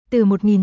Từ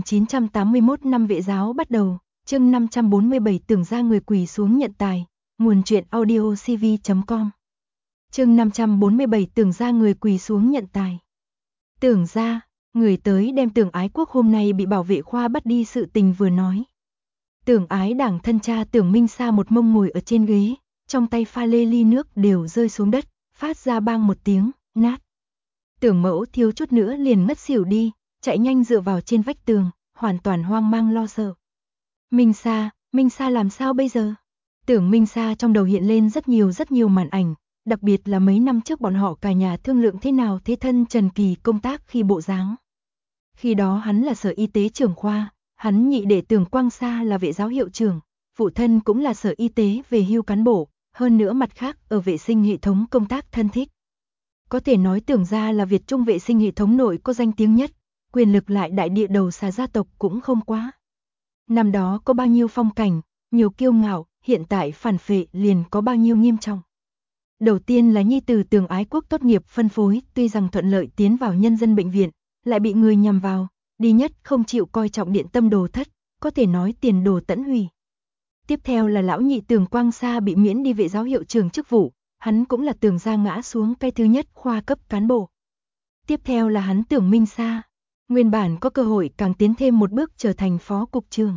1981 năm Vệ giáo bắt đầu, chương 547 tưởng ra người quỳ xuống nhận tài, nguồn truyện audio cv.com. Chương 547 tưởng ra người quỳ xuống nhận tài. Tưởng ra, người tới đem Tưởng Ái Quốc hôm nay bị bảo vệ khoa bắt đi sự tình vừa nói. Tưởng Ái Đảng thân cha Tưởng Minh Sa một mông ngồi ở trên ghế, trong tay pha lê ly nước đều rơi xuống đất, phát ra bang một tiếng, nát. Tưởng Mẫu thiếu chút nữa liền ngất xỉu đi, chạy nhanh dựa vào trên vách tường, hoàn toàn hoang mang lo sợ. Minh Sa làm sao bây giờ? Tưởng Minh Sa trong đầu hiện lên rất nhiều màn ảnh, đặc biệt là mấy năm trước bọn họ cả nhà thương lượng thế nào thế thân Trần Kỳ công tác khi bộ dáng. Khi đó hắn là sở y tế trưởng khoa, hắn nhị đệ Tưởng Quang Sa là vệ giáo hiệu trưởng, phụ thân cũng là sở y tế về hưu cán bộ, hơn nữa mặt khác ở vệ sinh hệ thống công tác thân thích. Có thể nói Tưởng gia là Việt Trung vệ sinh hệ thống nội có danh tiếng nhất, quyền lực lại đại địa đầu xà gia tộc cũng không quá. Năm đó có bao nhiêu phong cảnh, nhiều kiêu ngạo, hiện tại phản phệ liền có bao nhiêu nghiêm trọng. Đầu tiên là nhi tử Tưởng Ái Quốc tốt nghiệp phân phối, tuy rằng thuận lợi tiến vào nhân dân bệnh viện, lại bị người nhằm vào, đi nhất không chịu coi trọng điện tâm đồ thất, có thể nói tiền đồ tẫn hủy. Tiếp theo là lão nhị Tưởng Quang Sa bị miễn đi vệ giáo hiệu trưởng chức vụ, hắn cũng là Tưởng gia ngã xuống cái thứ nhất khoa cấp cán bộ. Tiếp theo là hắn Tưởng Minh Sa, nguyên bản có cơ hội càng tiến thêm một bước trở thành phó cục trưởng.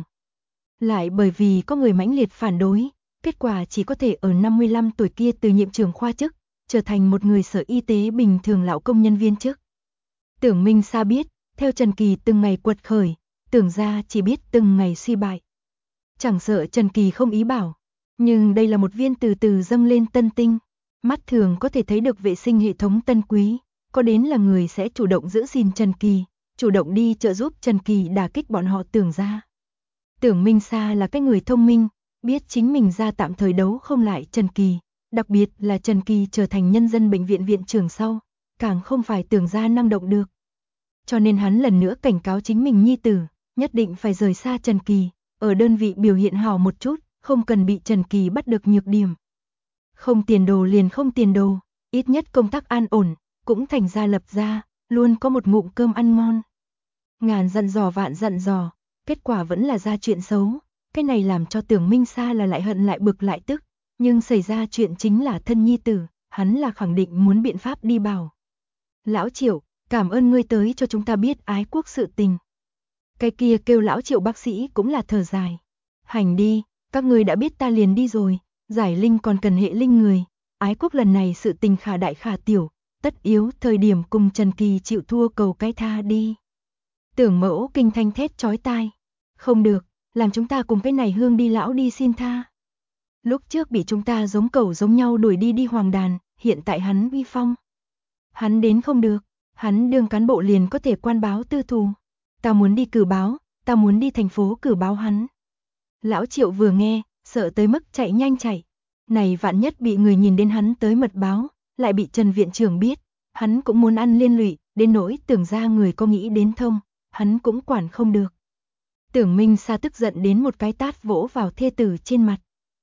Lại bởi vì có người mãnh liệt phản đối, kết quả chỉ có thể ở 55 tuổi kia từ nhiệm trưởng khoa chức, trở thành một người sở y tế bình thường lão công nhân viên chức. Tưởng Minh Sa biết, theo Trần Kỳ từng ngày quật khởi, Tưởng gia chỉ biết từng ngày suy bại. Chẳng sợ Trần Kỳ không ý bảo, nhưng đây là một viên từ từ dâng lên tân tinh, mắt thường có thể thấy được vệ sinh hệ thống tân quý, có đến là người sẽ chủ động giữ gìn Trần Kỳ, chủ động đi trợ giúp Trần Kỳ đả kích bọn họ Tưởng gia. Tưởng Minh Sa là cái người thông minh, biết chính mình ra tạm thời đấu không lại Trần Kỳ, đặc biệt là Trần Kỳ trở thành nhân dân bệnh viện viện trưởng sau, càng không phải Tưởng gia năng động được. Cho nên hắn lần nữa cảnh cáo chính mình nhi tử, nhất định phải rời xa Trần Kỳ, ở đơn vị biểu hiện hảo một chút, không cần bị Trần Kỳ bắt được nhược điểm. Không tiền đồ liền không tiền đồ, ít nhất công tác an ổn, cũng thành gia lập gia, luôn có một ngụm cơm ăn ngon. Ngàn dặn dò vạn dặn dò, kết quả vẫn là ra chuyện xấu, cái này làm cho Tưởng Minh Sa là lại hận lại bực lại tức, nhưng xảy ra chuyện chính là thân nhi tử, hắn là khẳng định muốn biện pháp đi bảo. Lão Triệu, cảm ơn ngươi tới cho chúng ta biết Ái Quốc sự tình. Cái kia kêu Lão Triệu bác sĩ cũng là thở dài. Hành đi, các ngươi đã biết ta liền đi rồi, giải linh còn cần hệ linh người, Ái Quốc lần này sự tình khả đại khả tiểu, tất yếu thời điểm cùng Trần Kỳ chịu thua cầu cái tha đi. Tưởng Mẫu kinh thanh thét chói tai. Không được, làm chúng ta cùng cái này hương đi lão đi xin tha. Lúc trước bị chúng ta giống cẩu giống nhau đuổi đi hoàng đàn, hiện tại hắn uy phong. Hắn đến không được, hắn đương cán bộ liền có thể quan báo tư thù. Ta muốn đi cử báo, ta muốn đi thành phố cử báo hắn. Lão Triệu vừa nghe, sợ tới mức chạy nhanh chạy. Này vạn nhất bị người nhìn đến hắn tới mật báo, lại bị Trần viện trưởng biết, hắn cũng muốn ăn liên lụy, đến nỗi Tưởng ra người có nghĩ đến thông, hắn cũng quản không được. Tưởng Minh Sa tức giận đến một cái tát vỗ vào thê tử trên mặt.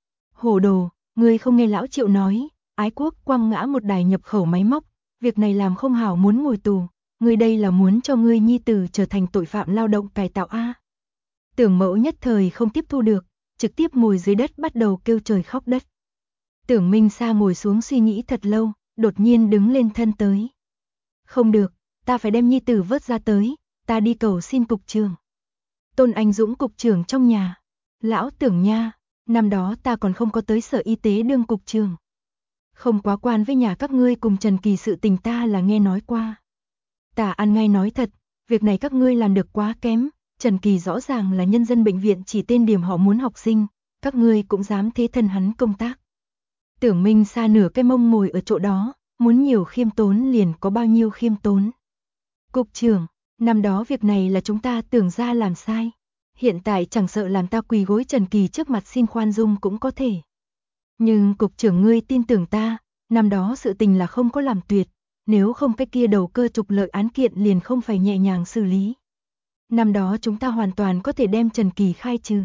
Hồ đồ, ngươi không nghe Lão Triệu nói, Ái Quốc quăng ngã một đài nhập khẩu máy móc, việc này làm không hảo muốn ngồi tù, ngươi đây là muốn cho ngươi nhi tử trở thành tội phạm lao động cải tạo a. Tưởng Mẫu nhất thời không tiếp thu được, trực tiếp ngồi dưới đất bắt đầu kêu trời khóc đất. Tưởng Minh Sa ngồi xuống suy nghĩ thật lâu, đột nhiên đứng lên thân tới. Không được, ta phải đem nhi tử vớt ra tới, ta đi cầu xin cục trưởng. Tôn Anh Dũng cục trưởng trong nhà. Lão Tưởng nha, năm đó ta còn không có tới sở y tế đương cục trưởng. Không quá quan với nhà các ngươi cùng Trần Kỳ sự tình ta là nghe nói qua. Ta ăn ngay nói thật, việc này các ngươi làm được quá kém, Trần Kỳ rõ ràng là nhân dân bệnh viện chỉ tên điểm họ muốn học sinh, các ngươi cũng dám thế thân hắn công tác. Tưởng Minh Sa nửa cái mông ngồi ở chỗ đó, muốn nhiều khiêm tốn liền có bao nhiêu khiêm tốn. Cục trưởng, năm đó việc này là chúng ta Tưởng ra làm sai. Hiện tại chẳng sợ làm ta quỳ gối Trần Kỳ trước mặt xin khoan dung cũng có thể. Nhưng cục trưởng ngươi tin tưởng ta, năm đó sự tình là không có làm tuyệt, nếu không cái kia đầu cơ trục lợi án kiện liền không phải nhẹ nhàng xử lý. Năm đó chúng ta hoàn toàn có thể đem Trần Kỳ khai trừ.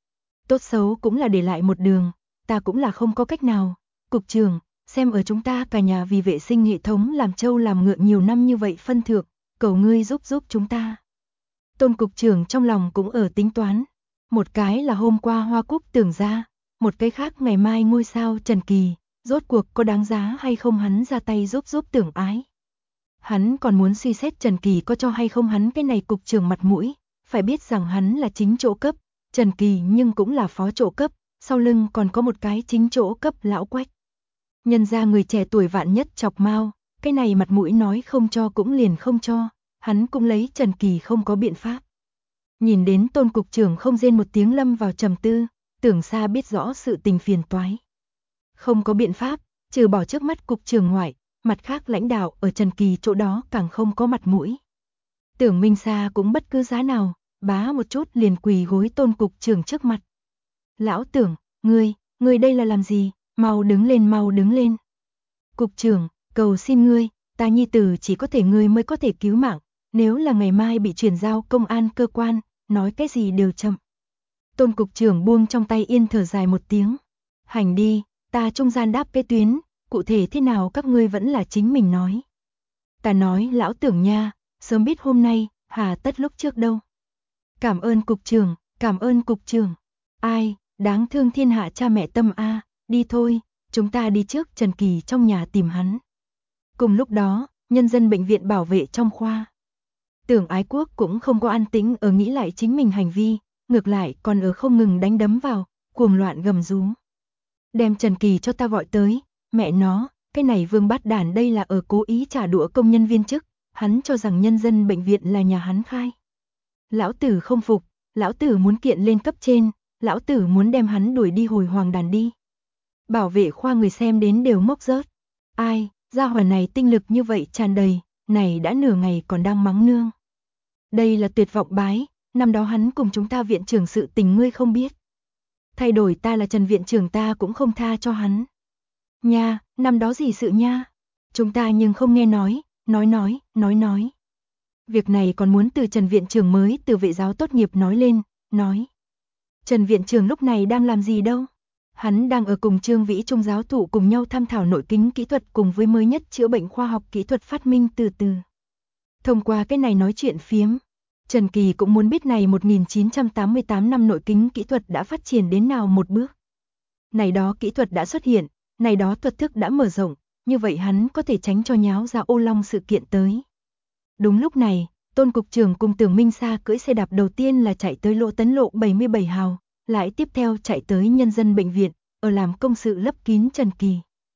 Tốt xấu cũng là để lại một đường, ta cũng là không có cách nào. Cục trưởng, xem ở chúng ta cả nhà vì vệ sinh hệ thống làm trâu làm ngựa nhiều năm như vậy phân thượng, cầu ngươi giúp chúng ta. Tôn cục trưởng trong lòng cũng ở tính toán. Một cái là hôm qua Hoa Cúc Tưởng ra, một cái khác ngày mai ngôi sao Trần Kỳ, rốt cuộc có đáng giá hay không hắn ra tay giúp Tưởng Ái. Hắn còn muốn suy xét Trần Kỳ có cho hay không hắn cái này cục trưởng mặt mũi, phải biết rằng hắn là chính chỗ cấp, Trần Kỳ nhưng cũng là phó chỗ cấp, sau lưng còn có một cái chính chỗ cấp lão Quách. Nhân ra người trẻ tuổi vạn nhất chọc mau, cái này mặt mũi nói không cho cũng liền không cho, hắn cũng lấy Trần Kỳ không có biện pháp. Nhìn đến Tôn cục trưởng không rên một tiếng lâm vào trầm tư, Tưởng Sa biết rõ sự tình phiền toái. Không có biện pháp, trừ bỏ trước mắt cục trưởng ngoại, mặt khác lãnh đạo ở Trần Kỳ chỗ đó càng không có mặt mũi. Tưởng Minh Sa cũng bất cứ giá nào, bá một chút liền quỳ gối Tôn cục trưởng trước mặt. Lão Tưởng, ngươi đây là làm gì, mau đứng lên. Cục trưởng, cầu xin ngươi, ta nhi tử chỉ có thể ngươi mới có thể cứu mạng, nếu là ngày mai bị chuyển giao công an cơ quan, nói cái gì đều chậm. Tôn cục trưởng buông trong tay yên thở dài một tiếng. Hành đi, ta trung gian đáp cái tuyến, cụ thể thế nào các ngươi vẫn là chính mình nói. Ta nói lão Tưởng nha, sớm biết hôm nay, hà tất lúc trước đâu. Cảm ơn cục trưởng. Ai, đáng thương thiên hạ cha mẹ tâm a, đi thôi, chúng ta đi trước Trần Kỳ trong nhà tìm hắn. Cùng lúc đó, nhân dân bệnh viện bảo vệ trong khoa. Tưởng Ái Quốc cũng không có an tĩnh ở nghĩ lại chính mình hành vi, ngược lại còn ở không ngừng đánh đấm vào, cuồng loạn gầm rú. Đem Trần Kỳ cho ta gọi tới, mẹ nó, cái này vương bát đản đây là ở cố ý trả đũa công nhân viên chức, hắn cho rằng nhân dân bệnh viện là nhà hắn khai. Lão tử không phục, lão tử muốn kiện lên cấp trên, lão tử muốn đem hắn đuổi đi hồi hoàng đàn đi. Bảo vệ khoa người xem đến đều mốc rớt. Ai, gia hỏa này tinh lực như vậy tràn đầy, này đã nửa ngày còn đang mắng nương. Đây là tuyệt vọng bái, năm đó hắn cùng chúng ta viện trưởng sự tình ngươi không biết. Thay đổi ta là Trần viện trưởng ta cũng không tha cho hắn. Nha, năm đó gì sự nha? Chúng ta nhưng không nghe nói. Việc này còn muốn từ Trần viện trưởng mới từ vệ giáo tốt nghiệp nói lên, nói. Trần viện trưởng lúc này đang làm gì đâu? Hắn đang ở cùng Trương Vĩ Trung giáo thụ cùng nhau tham thảo nội kính kỹ thuật cùng với mới nhất chữa bệnh khoa học kỹ thuật phát minh từ từ. Thông qua cái này nói chuyện phiếm, Trần Kỳ cũng muốn biết này 1988 năm nội kính kỹ thuật đã phát triển đến nào một bước. Này đó kỹ thuật đã xuất hiện, này đó thuật thức đã mở rộng, như vậy hắn có thể tránh cho nháo ra ô long sự kiện tới. Đúng lúc này, Tôn cục trưởng cùng Tưởng Minh Sa cưỡi xe đạp đầu tiên là chạy tới Lộ Tấn Lộ 77 hào, lại tiếp theo chạy tới nhân dân bệnh viện, ở làm công sự lấp kín Trần Kỳ.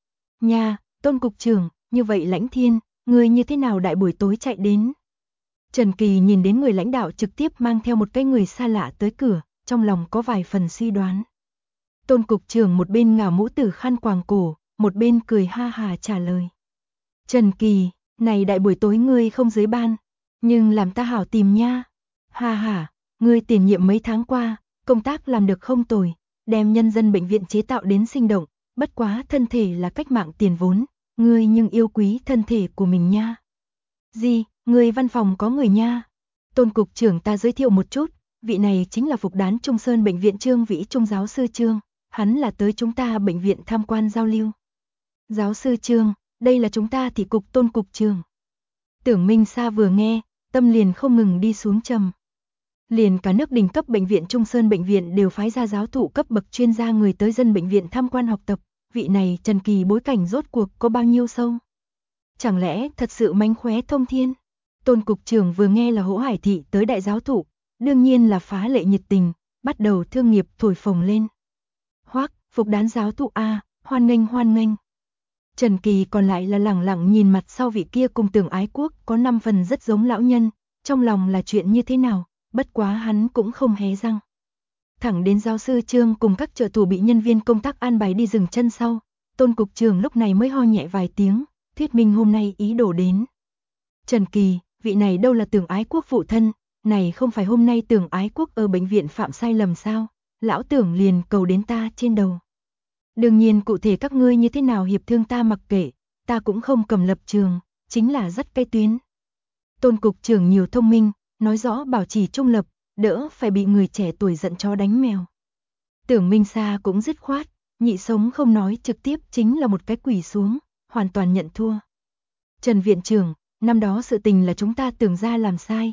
Nha, Tôn cục trưởng, như vậy Lãnh Thiên, người như thế nào đại buổi tối chạy đến? Trần Kỳ nhìn đến người lãnh đạo trực tiếp mang theo một cái người xa lạ tới cửa, trong lòng có vài phần suy đoán. Tôn cục trưởng một bên ngả mũ tử khăn quàng cổ, một bên cười ha hà trả lời. Trần Kỳ, này đại buổi tối ngươi không dưới ban, nhưng làm ta hảo tìm nha. Ha ha, ngươi tiền nhiệm mấy tháng qua, công tác làm được không tồi, đem nhân dân bệnh viện chế tạo đến sinh động, bất quá thân thể là cách mạng tiền vốn, ngươi nhưng yêu quý thân thể của mình nha. Gì, ngươi văn phòng có người nha. Tôn cục trưởng ta giới thiệu một chút, vị này chính là Phục Đán Trung Sơn bệnh viện Trương Vĩ Trung giáo sư Trương, hắn là tới chúng ta bệnh viện tham quan giao lưu. Giáo sư Trương, đây là chúng ta thị cục Tôn cục trưởng. Tưởng Minh Sa vừa nghe, tâm liền không ngừng đi xuống trầm. Liền cả nước đỉnh cấp bệnh viện Trung Sơn bệnh viện đều phái ra giáo thụ cấp bậc chuyên gia người tới dân bệnh viện tham quan học tập, vị này Trần Kỳ bối cảnh rốt cuộc có bao nhiêu sâu? Chẳng lẽ thật sự mánh khóe thông thiên? Tôn cục trưởng vừa nghe là Hỗ Hải thị tới đại giáo thụ, đương nhiên là phá lệ nhiệt tình, bắt đầu thương nghiệp thổi phồng lên. Hoắc, Phục Đán giáo thụ a, hoan nghênh. Trần Kỳ còn lại là lẳng lặng nhìn mặt sau vị kia cùng Tưởng Ái Quốc có 5 phần rất giống lão nhân, trong lòng là chuyện như thế nào, bất quá hắn cũng không hé răng. Thẳng đến giáo sư Trương cùng các trợ thủ bị nhân viên công tác an bài đi dừng chân sau, Tôn cục trưởng lúc này mới ho nhẹ vài tiếng, thuyết minh hôm nay ý đồ đến. Trần Kỳ, vị này đâu là Tưởng Ái Quốc phụ thân, này không phải hôm nay Tưởng Ái Quốc ở bệnh viện phạm sai lầm sao, lão Tưởng liền cầu đến ta trên đầu. Đương nhiên cụ thể các ngươi như thế nào hiệp thương ta mặc kệ, ta cũng không cầm lập trường, chính là dắt cây tuyến. Tôn cục trưởng nhiều thông minh, nói rõ bảo trì trung lập, đỡ phải bị người trẻ tuổi giận chó đánh mèo. Tưởng Minh Sa cũng dứt khoát, nhị sống không nói trực tiếp chính là một cái quỳ xuống, hoàn toàn nhận thua. Trần viện trưởng, năm đó sự tình là chúng ta Tưởng gia làm sai,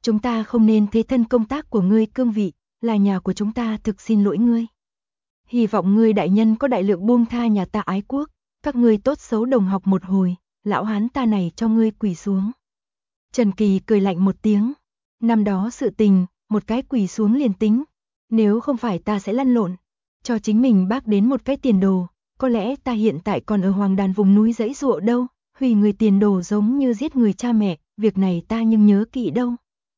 Chúng ta không nên thế thân công tác của ngươi cương vị, là nhà của chúng ta, thực xin lỗi ngươi. Hy vọng ngươi đại nhân có đại lượng buông tha nhà ta ái quốc, các ngươi tốt xấu đồng học một hồi, lão hán ta này cho ngươi quỳ xuống. Trần Kỳ cười lạnh một tiếng, năm đó sự tình, một cái quỳ xuống liền tính, nếu không phải ta sẽ lăn lộn, cho chính mình bác đến một cái tiền đồ, có lẽ ta hiện tại còn ở Hoàng Đàn vùng núi dãy ruộng đâu, hủy người tiền đồ giống như giết người cha mẹ, việc này ta nhưng nhớ kỹ đâu.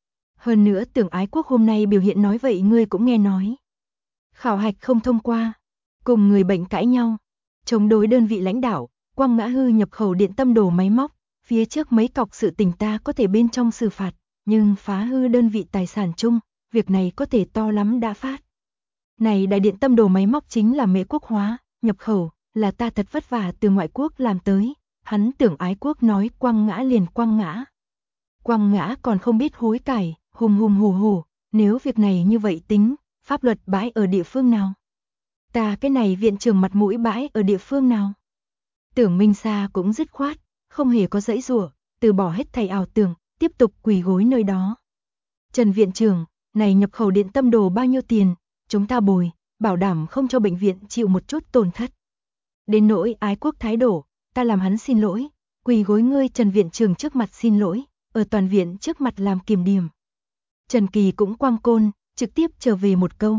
Hơn nữa Tưởng ái quốc hôm nay biểu hiện nói vậy ngươi cũng nghe nói. Khảo hạch không thông qua, cùng người bệnh cãi nhau, chống đối đơn vị lãnh đạo, quăng ngã hư nhập khẩu điện tâm đồ máy móc, phía trước mấy cọc sự tình ta có thể bên trong xử phạt, nhưng phá hư đơn vị tài sản chung, việc này có thể to lắm đã phát. Này đại điện tâm đồ máy móc chính là Mễ quốc hóa, nhập khẩu, là ta thật vất vả từ ngoại quốc làm tới, hắn Tưởng ái quốc nói quăng ngã liền quăng ngã. Quăng ngã còn không biết hối cải, hùng hùng hổ hổ, nếu việc này như vậy tính, pháp luật bãi ở địa phương nào? Ta cái này viện trưởng mặt mũi bãi ở địa phương nào? Tưởng Minh Sa cũng dứt khoát, không hề có giãy giụa, từ bỏ hết thầy ảo tưởng, tiếp tục quỳ gối nơi đó. Trần viện trưởng, này nhập khẩu điện tâm đồ bao nhiêu tiền, chúng ta bồi, bảo đảm không cho bệnh viện chịu một chút tổn thất. Đến nỗi ái quốc thái độ, ta làm hắn xin lỗi, quỳ gối ngươi Trần viện trưởng trước mặt xin lỗi, ở toàn viện trước mặt làm kiểm điểm. Trần Kỳ cũng quăng côn, trực tiếp trở về một câu.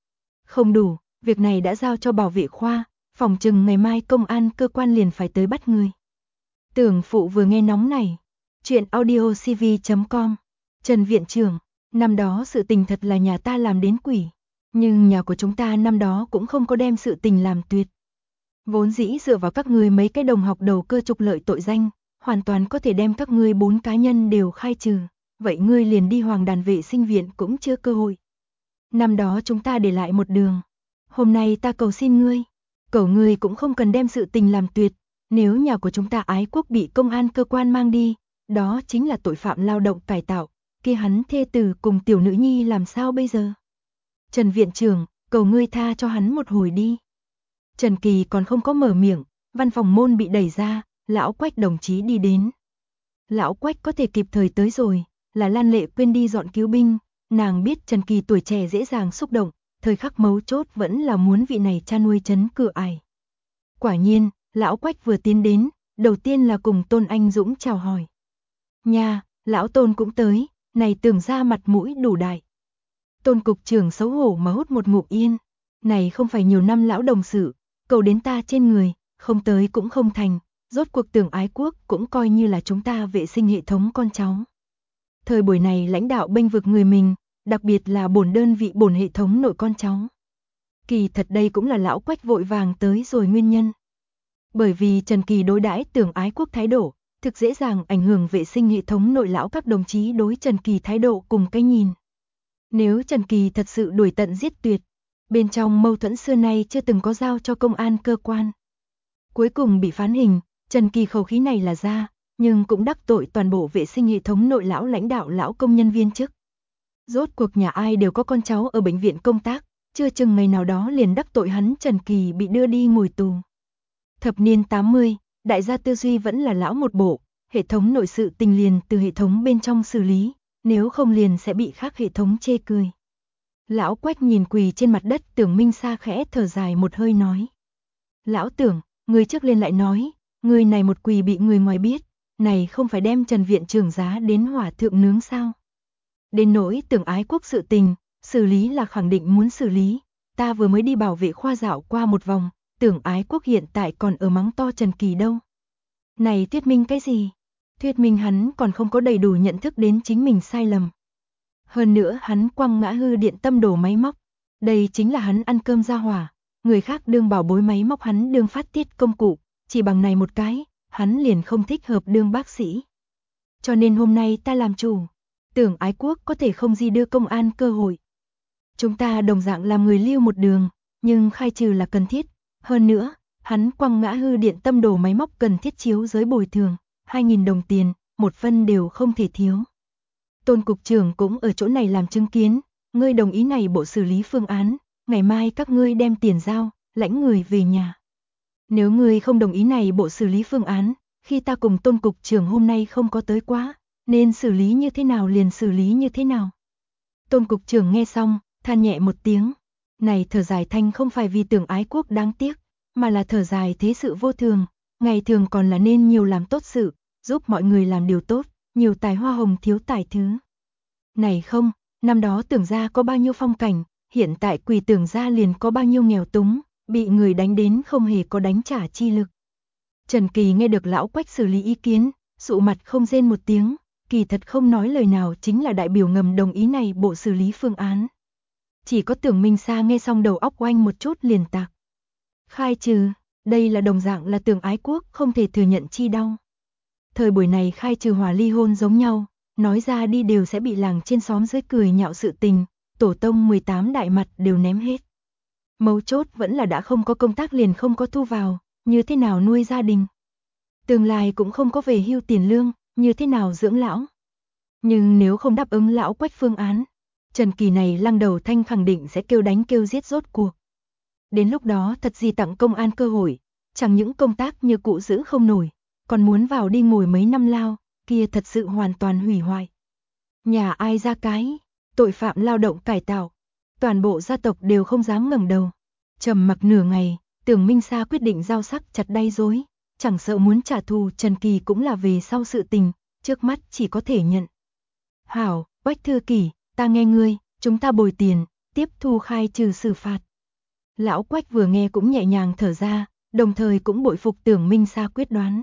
Không đủ, việc này đã giao cho bảo vệ khoa, phòng chừng ngày mai công an cơ quan liền phải tới bắt người. Tưởng phụ vừa nghe nóng này. Chuyện audiocv.com. Trần viện trưởng, năm đó sự tình thật là nhà ta làm đến quỷ. Nhưng nhà của chúng ta năm đó cũng không có đem sự tình làm tuyệt. Vốn dĩ dựa vào các ngươi mấy cái đồng học đầu cơ trục lợi tội danh, hoàn toàn có thể đem các ngươi 4 cá nhân đều khai trừ. Vậy ngươi liền đi Hoàng Đàn vệ sinh viện cũng chưa cơ hội. Năm đó chúng ta để lại một đường. Hôm nay ta cầu xin ngươi. Cầu ngươi cũng không cần đem sự tình làm tuyệt. Nếu nhà của chúng ta ái quốc bị công an cơ quan mang đi, đó chính là tội phạm lao động cải tạo. Kia hắn thê tử cùng tiểu nữ nhi làm sao bây giờ? Trần viện trưởng, cầu ngươi tha cho hắn một hồi đi. Trần Kỳ còn không có mở miệng, văn phòng môn bị đẩy ra, lão Quách đồng chí đi đến. Lão Quách có thể kịp thời tới rồi, là Lan Lệ quên đi dọn cứu binh, nàng biết Trần Kỳ tuổi trẻ dễ dàng xúc động, thời khắc mấu chốt vẫn là muốn vị này cha nuôi trấn cửa ải. Quả nhiên, lão Quách vừa tiến đến, đầu tiên là cùng Tôn Anh Dũng chào hỏi. Nha, lão Tôn cũng tới, này Tưởng ra mặt mũi đủ đại. Tôn cục trưởng xấu hổ mà hút một ngụm yên, này không phải nhiều năm lão đồng sự, cầu đến ta trên người, không tới cũng không thành, rốt cuộc Tưởng ái quốc cũng coi như là chúng ta vệ sinh hệ thống con cháu. Thời buổi này lãnh đạo bênh vực người mình, đặc biệt là bổn đơn vị bổn hệ thống nội con cháu. Kỳ thật đây cũng là lão Quách vội vàng tới rồi nguyên nhân. Bởi vì Trần Kỳ đối đãi Tưởng ái quốc thái độ, thực dễ dàng ảnh hưởng vệ sinh hệ thống nội lão các đồng chí đối Trần Kỳ thái độ cùng cái nhìn. Nếu Trần Kỳ thật sự đuổi tận giết tuyệt, bên trong mâu thuẫn xưa nay chưa từng có giao cho công an cơ quan. Cuối cùng bị phán hình, Trần Kỳ khẩu khí này là ra, nhưng cũng đắc tội toàn bộ vệ sinh hệ thống nội lão lãnh đạo lão công nhân viên chức. Rốt cuộc nhà ai đều có con cháu ở bệnh viện công tác, chưa chừng ngày nào đó liền đắc tội hắn Trần Kỳ bị đưa đi ngồi tù. Thập niên 80, đại gia tư duy vẫn là lão một bộ, hệ thống nội sự tình liền từ hệ thống bên trong xử lý, nếu không liền sẽ bị khác hệ thống chê cười. Lão Quách nhìn quỳ trên mặt đất Tưởng Minh Sa khẽ thở dài một hơi nói. Lão Tưởng, người trước lên lại nói, người này một quỳ bị người ngoài biết, này không phải đem Trần viện trưởng giá đến hỏa thượng nướng sao? Đến nỗi Tưởng ái quốc sự tình, xử lý là khẳng định muốn xử lý, ta vừa mới đi bảo vệ khoa dạo qua một vòng, Tưởng ái quốc hiện tại còn ở mắng to Trần Kỳ đâu. Này thuyết minh cái gì? Thuyết minh hắn còn không có đầy đủ nhận thức đến chính mình sai lầm. Hơn nữa hắn quăng ngã hư điện tâm đồ máy móc, đây chính là hắn ăn cơm ra hỏa, người khác đương bảo bối máy móc hắn đương phát tiết công cụ, chỉ bằng này một cái, hắn liền không thích hợp đương bác sĩ. Cho nên hôm nay ta làm chủ, Tưởng ái quốc có thể không gì đưa công an cơ hội. Chúng ta đồng dạng làm người lưu một đường, nhưng khai trừ là cần thiết. Hơn nữa, hắn quăng ngã hư điện tâm đồ máy móc cần thiết chiếu giới bồi thường, 2.000 đồng tiền, một phân đều không thể thiếu. Tôn cục trưởng cũng ở chỗ này làm chứng kiến, ngươi đồng ý này bộ xử lý phương án, ngày mai các ngươi đem tiền giao, lãnh người về nhà. Nếu ngươi không đồng ý này bộ xử lý phương án, khi ta cùng Tôn cục trưởng hôm nay không có tới quá, nên xử lý như thế nào liền xử lý như thế nào. Tôn cục trưởng nghe xong, than nhẹ một tiếng. Này thở dài thanh không phải vì Tưởng Ái Quốc đáng tiếc, mà là thở dài thế sự vô thường, ngày thường còn là nên nhiều làm tốt sự, giúp mọi người làm điều tốt, nhiều tài hoa hồng thiếu tài thứ. Này không, năm đó Tưởng gia có bao nhiêu phong cảnh, hiện tại Quỳ Tưởng gia liền có bao nhiêu nghèo túng, bị người đánh đến không hề có đánh trả chi lực. Trần Kỳ nghe được lão Quách xử lý ý kiến, sụ mặt không rên một tiếng, kỳ thật không nói lời nào chính là đại biểu ngầm đồng ý này bộ xử lý phương án. Chỉ có Tưởng Minh Sa nghe xong đầu óc oanh một chút liền tạc. Khai trừ, đây là đồng dạng là Tưởng Ái Quốc không thể thừa nhận chi đau. Thời buổi này khai trừ hòa ly hôn giống nhau, nói ra đi đều sẽ bị làng trên xóm dưới cười nhạo sự tình, tổ tông 18 đại mặt đều ném hết. Mấu chốt vẫn là đã không có công tác liền không có thu vào, như thế nào nuôi gia đình. Tương lai cũng không có về hưu tiền lương, như thế nào dưỡng lão. Nhưng nếu không đáp ứng lão Quách phương án, Trần Kỳ này lăng đầu thanh khẳng định sẽ kêu đánh kêu giết rốt cuộc. Đến lúc đó thật gì tặng công an cơ hội, chẳng những công tác như cũ giữ không nổi, còn muốn vào đi ngồi mấy năm lao, kia thật sự hoàn toàn hủy hoại. Nhà ai ra cái, tội phạm lao động cải tạo, toàn bộ gia tộc đều không dám ngẩng đầu. Trầm mặc nửa ngày, Tưởng Minh Sa quyết định giao sắc chặt đay rối, chẳng sợ muốn trả thù Trần Kỳ cũng là về sau sự tình, trước mắt chỉ có thể nhận. Hảo, Quách Thư Kỷ, ta nghe ngươi, chúng ta bồi tiền, tiếp thu khai trừ xử phạt. Lão Quách vừa nghe cũng nhẹ nhàng thở ra, đồng thời cũng bội phục Tưởng Minh Sa quyết đoán.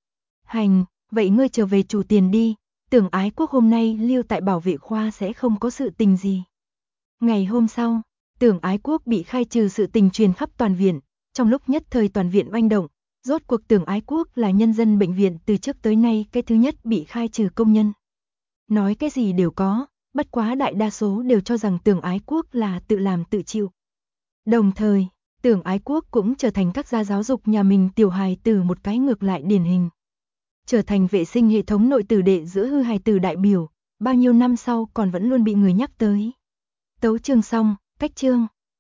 Hành, vậy ngươi trở về chủ tiền đi, Tưởng Ái Quốc hôm nay lưu tại bảo vệ khoa sẽ không có sự tình gì. Ngày hôm sau, Tưởng Ái Quốc bị khai trừ sự tình truyền khắp toàn viện, trong lúc nhất thời toàn viện oanh động, rốt cuộc Tưởng Ái Quốc là nhân dân bệnh viện từ trước tới nay cái thứ nhất bị khai trừ công nhân. Nói cái gì đều có, bất quá đại đa số đều cho rằng Tưởng Ái Quốc là tự làm tự chịu. Đồng thời, Tưởng Ái Quốc cũng trở thành các gia giáo dục nhà mình tiểu hài tử một cái ngược lại điển hình. Trở thành vệ sinh hệ thống nội tử đệ giữa hư hài tử đại biểu, bao nhiêu năm sau còn vẫn luôn bị người nhắc tới. Tấu chương xong, cách chương.